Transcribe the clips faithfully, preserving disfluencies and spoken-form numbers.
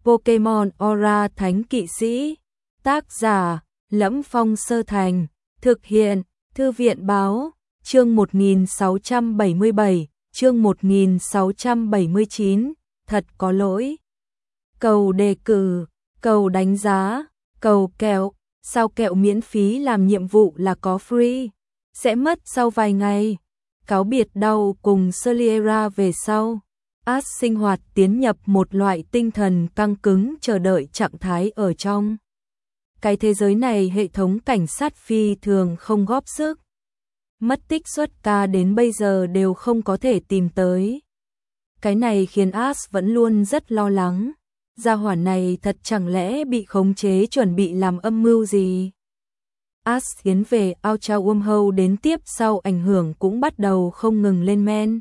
Pokemon Aura Thánh Kỵ Sĩ. Tác giả: Lẫm Phong Sơ Thành. Thực hiện: Thư viện Báo. Chương một nghìn sáu trăm bảy mươi bảy, chương một nghìn sáu trăm bảy mươi chín, thật có lỗi. Cầu đề cử, cầu đánh giá, cầu kẹo, sao kẹo miễn phí làm nhiệm vụ là có free, sẽ mất sau vài ngày. Cáo biệt đau cùng Saliera về sau. Ash sinh hoạt tiến nhập một loại tinh thần căng cứng chờ đợi trạng thái ở trong. Cái thế giới này hệ thống cảnh sát phi thường không góp sức. Mất tích suốt ca đến bây giờ đều không có thể tìm tới. Cái này khiến Ash vẫn luôn rất lo lắng. Gia hỏa này thật chẳng lẽ bị khống chế chuẩn bị làm âm mưu gì? Ash tiến về Ultra Wormhole đến tiếp sau ảnh hưởng cũng bắt đầu không ngừng lên men.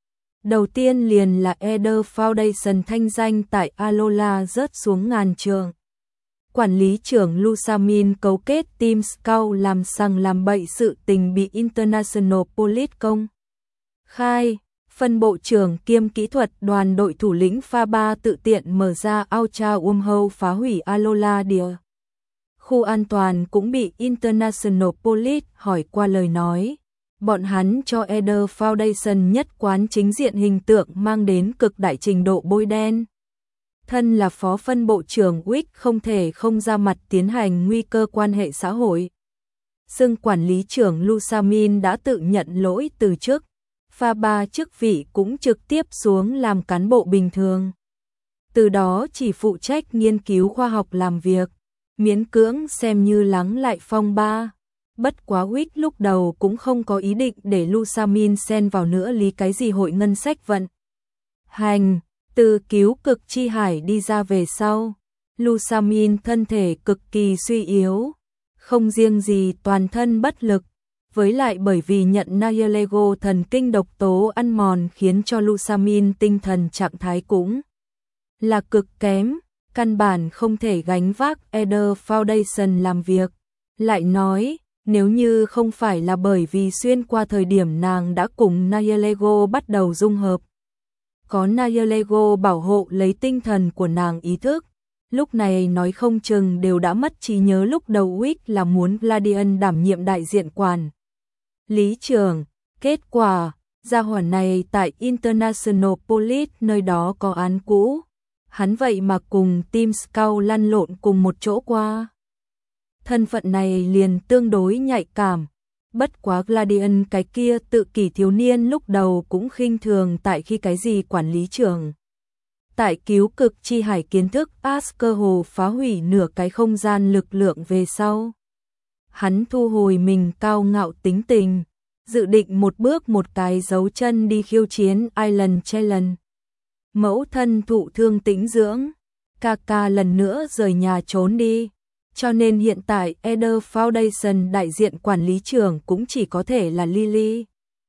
Đầu tiên liền là Eder Foundation thanh danh tại Alola rớt xuống ngàn trường. Quản lý trưởng Lusamin cấu kết Team Scout làm sằng làm bậy sự tình bị International Police công khai. Phân bộ trưởng kiêm kỹ thuật đoàn đội thủ lĩnh pha ba tự tiện mở ra Ultra Wormhole phá hủy Alola địa. Khu an toàn cũng bị International Police hỏi qua lời nói. Bọn hắn cho Eder Foundation nhất quán chính diện hình tượng mang đến cực đại trình độ bôi đen. Thân là phó phân bộ trưởng Wick không thể không ra mặt tiến hành nguy cơ quan hệ xã hội. Xưng quản lý trưởng Lusamin đã tự nhận lỗi từ chức. Pha ba chức vị cũng trực tiếp xuống làm cán bộ bình thường. Từ đó chỉ phụ trách nghiên cứu khoa học làm việc. Miễn cưỡng xem như lắng lại phong ba. Bất quá Wick lúc đầu cũng không có ý định để Lusamin xen vào nữa lý cái gì hội ngân sách vận hành. Từ cứu cực chi hải đi ra về sau, Lusamin thân thể cực kỳ suy yếu, không riêng gì toàn thân bất lực, với lại bởi vì nhận Nihilego thần kinh độc tố ăn mòn khiến cho Lusamin tinh thần trạng thái cũng là cực kém, căn bản không thể gánh vác Eder Foundation làm việc. Lại nói, nếu như không phải là bởi vì xuyên qua thời điểm nàng đã cùng Nihilego bắt đầu dung hợp, có Nihilego bảo hộ lấy tinh thần của nàng ý thức, lúc này nói không chừng đều đã mất trí nhớ. Lúc đầu Wick là muốn Gladian đảm nhiệm đại diện quản lý trưởng, kết quả, gia hỏa này tại International Police nơi đó có án cũ, hắn vậy mà cùng Team Scout lăn lộn cùng một chỗ qua. Thân phận này liền tương đối nhạy cảm. Bất quá Gladian cái kia tự kỷ thiếu niên lúc đầu cũng khinh thường tại khi cái gì quản lý trưởng. Tại cứu cực chi hải kiến thức Ash cơ hồ phá hủy nửa cái không gian lực lượng về sau. Hắn thu hồi mình cao ngạo tính tình, dự định một bước một cái dấu chân đi khiêu chiến Island Challenge. Mẫu thân thụ thương tĩnh dưỡng, Kaka lần nữa rời nhà trốn đi. Cho nên hiện tại Eder Foundation đại diện quản lý trưởng cũng chỉ có thể là Lily.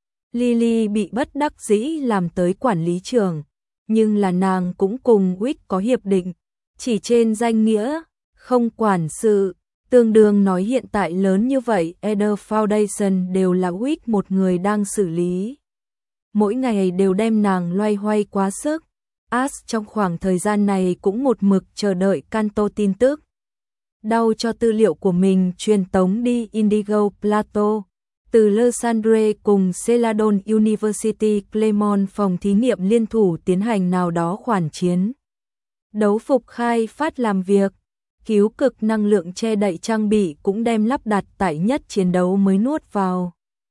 Lily bị bất đắc dĩ làm tới quản lý trưởng, nhưng là nàng cũng cùng Wick có hiệp định, chỉ trên danh nghĩa, không quản sự. Tương đương nói hiện tại lớn như vậy Eder Foundation đều là Wick một người đang xử lý. Mỗi ngày đều đem nàng loay hoay quá sức. Ash trong khoảng thời gian này cũng một mực chờ đợi Kanto tin tức. Đau cho tư liệu của mình truyền tống đi Indigo Plateau, từ Los Angeles cùng Celadon University Claremont phòng thí nghiệm liên thủ tiến hành nào đó khoản chiến. Đấu phục khai phát làm việc, cứu cực năng lượng che đậy trang bị cũng đem lắp đặt tại nhất chiến đấu mới nuốt vào.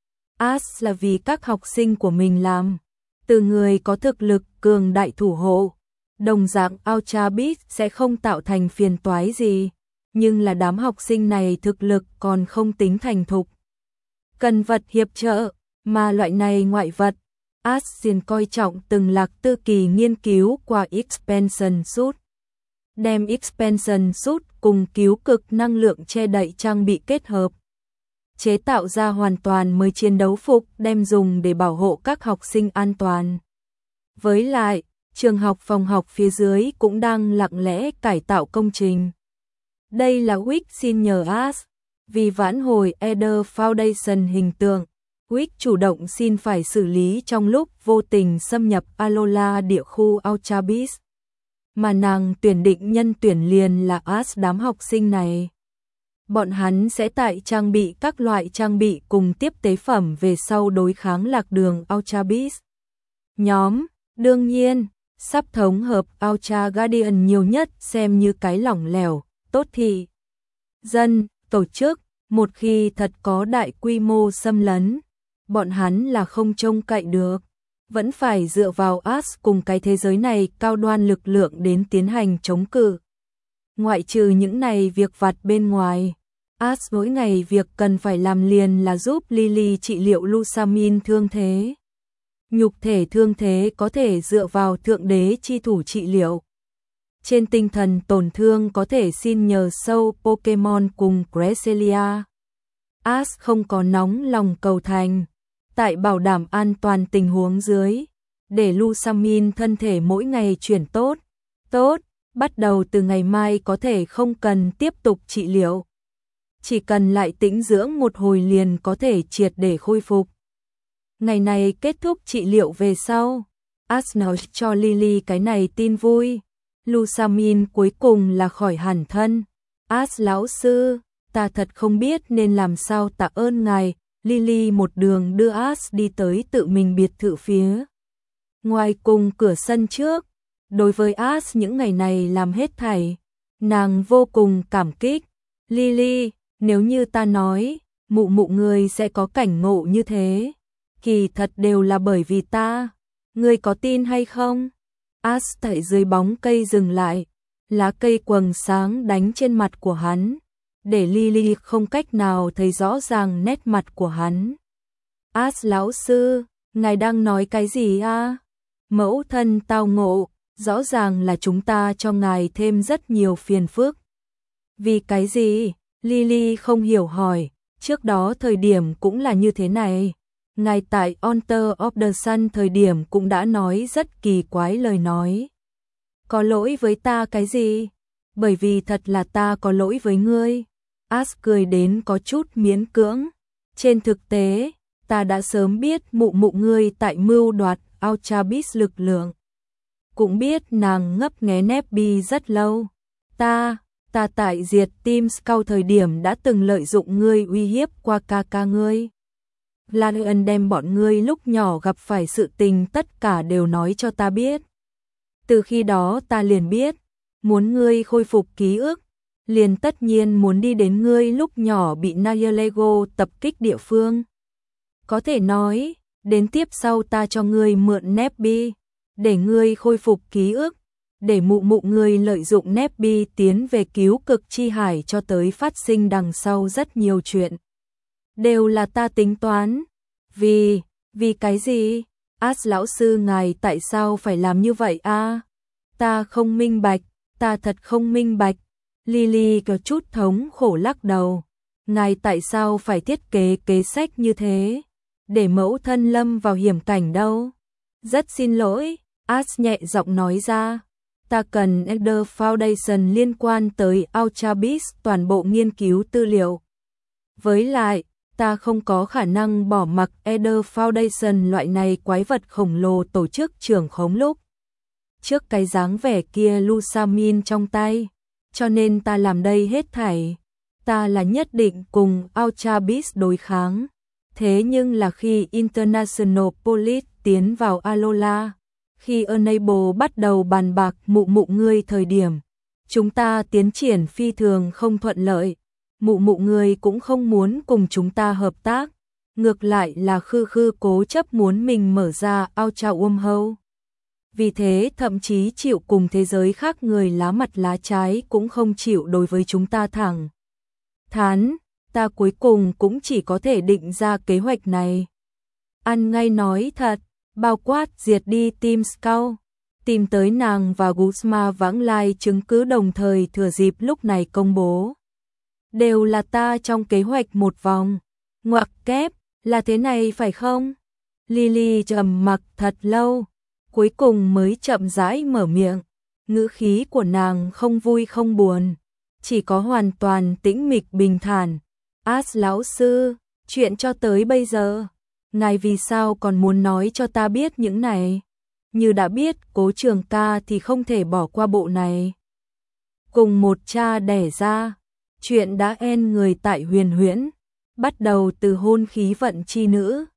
Ash là vì các học sinh của mình làm, từ người có thực lực cường đại thủ hộ. Đồng dạng Ultra Beast sẽ không tạo thành phiền toái gì. Nhưng là đám học sinh này thực lực còn không tính thành thục. Cần vật hiệp trợ, mà loại này ngoại vật, Asien coi trọng từng lạc tư kỳ nghiên cứu qua Expansion Suit. Đem Expansion Suit cùng cứu cực năng lượng che đậy trang bị kết hợp. Chế tạo ra hoàn toàn mới chiến đấu phục đem dùng để bảo hộ các học sinh an toàn. Với lại, trường học phòng học phía dưới cũng đang lặng lẽ cải tạo công trình. Đây là Wick xin nhờ Ash, vì vãn hồi Eder Foundation hình tượng, Wick chủ động xin phải xử lý trong lúc vô tình xâm nhập Alola địa khu Ultra Beast. mà nàng tuyển định nhân tuyển liền là As đám học sinh này. Bọn hắn sẽ tại trang bị các loại trang bị cùng tiếp tế phẩm về sau đối kháng lạc đường Ultra Beast. Nhóm, đương nhiên, sắp thống hợp Ultra Guardian nhiều nhất xem như cái lỏng lẻo, tốt thì dân, tổ chức, một khi thật có đại quy mô xâm lấn, bọn hắn là không trông cậy được. Vẫn phải dựa vào As cùng cái thế giới này cao đoan lực lượng đến tiến hành chống cự. Ngoại trừ những này việc vặt bên ngoài, As mỗi ngày việc cần phải làm liền là giúp Lily trị liệu Lusamin thương thế. Nhục thể thương thế có thể dựa vào thượng đế chi thủ trị liệu. Trên tinh thần tổn thương có thể xin nhờ sâu Pokemon cùng Cresselia. As không có nóng lòng cầu thành. Tại bảo đảm an toàn tình huống dưới, để Lusamin thân thể mỗi ngày chuyển tốt. Tốt, bắt đầu từ ngày mai có thể không cần tiếp tục trị liệu. Chỉ cần lại tĩnh dưỡng một hồi liền có thể triệt để khôi phục. Ngày này kết thúc trị liệu về sau, As nói cho Lily cái này tin vui. Lusamin cuối cùng là khỏi hẳn thân. As lão sư, ta thật không biết nên làm sao tạ ơn ngài. Lily một đường đưa As đi tới tự mình biệt thự phía ngoài cùng cửa sân trước. Đối với As những ngày này làm hết thảy, nàng vô cùng cảm kích. Lily, nếu như ta nói, mụ mụ ngươi sẽ có cảnh ngộ như thế, kỳ thật đều là bởi vì ta, ngươi có tin hay không? As tại dưới bóng cây dừng lại, lá cây quầng sáng đánh trên mặt của hắn, để Lily không cách nào thấy rõ ràng nét mặt của hắn. As lão sư, ngài đang nói cái gì a? Mẫu thân tao ngộ, rõ ràng là chúng ta cho ngài thêm rất nhiều phiền phức. Vì cái gì? Lily không hiểu hỏi, trước đó thời điểm cũng là như thế này. Ngài tại Altar of the Sun thời điểm cũng đã nói rất kỳ quái lời nói. Có lỗi với ta cái gì? Bởi vì thật là ta có lỗi với ngươi. As cười đến có chút miễn cưỡng. Trên thực tế, ta đã sớm biết mụ mụ ngươi tại mưu đoạt Ultra Beast lực lượng. Cũng biết nàng ngấp nghé Nebby rất lâu. Ta, ta tại diệt Team Scout thời điểm đã từng lợi dụng ngươi uy hiếp qua ca ca ngươi. Larian đem bọn ngươi lúc nhỏ gặp phải sự tình tất cả đều nói cho ta biết. Từ khi đó ta liền biết, muốn ngươi khôi phục ký ức, liền tất nhiên muốn đi đến ngươi lúc nhỏ bị Nihilego tập kích địa phương. Có thể nói, đến tiếp sau ta cho ngươi mượn Nebby, để ngươi khôi phục ký ức, để mụ mụ ngươi lợi dụng Nebby tiến về cứu cực chi hải cho tới phát sinh đằng sau rất nhiều chuyện. Đều là ta tính toán. Vì, vì cái gì? As lão sư ngài tại sao phải làm như vậy a? Ta không minh bạch, ta thật không minh bạch. Lily có chút thống khổ lắc đầu. Ngài tại sao phải thiết kế kế sách như thế? Để mẫu thân lâm vào hiểm cảnh đâu? Rất xin lỗi, As nhẹ giọng nói ra. Ta cần Elder Foundation liên quan tới Ultra Beast toàn bộ nghiên cứu tư liệu. Với lại, ta không có khả năng bỏ mặc Elder Foundation loại này quái vật khổng lồ tổ chức trưởng khống lúc trước cái dáng vẻ kia Lusamin trong tay, cho nên ta làm đây hết thảy. Ta là nhất định cùng Ultra Beast đối kháng. Thế nhưng là khi International Police tiến vào Alola, khi Enable bắt đầu bàn bạc mụ mụ ngươi thời điểm, chúng ta tiến triển phi thường không thuận lợi. Mụ mụ ngươi cũng không muốn cùng chúng ta hợp tác, ngược lại là khư khư cố chấp muốn mình mở ra Ultra Wormhole. Vì thế thậm chí chịu cùng thế giới khác người lá mặt lá trái cũng không chịu đối với chúng ta thẳng thắn. Ta cuối cùng cũng chỉ có thể định ra kế hoạch này. Ăn ngay nói thật, bao quát diệt đi Team Scout, tìm tới nàng và Guzma vãng lai chứng cứ đồng thời thừa dịp lúc này công bố. Đều là ta trong kế hoạch một vòng. Ngoặc kép, là thế này phải không? Lily trầm mặc thật lâu, cuối cùng mới chậm rãi mở miệng. Ngữ khí của nàng không vui không buồn, chỉ có hoàn toàn tĩnh mịch bình thản. As lão sư, chuyện cho tới bây giờ, ngài vì sao còn muốn nói cho ta biết những này? như đã biết Cố Trường ca thì không thể bỏ qua bộ này. Cùng một cha đẻ ra, chuyện đã en người tại Huyền Huyễn, bắt đầu từ hôn khí vận chi nữ,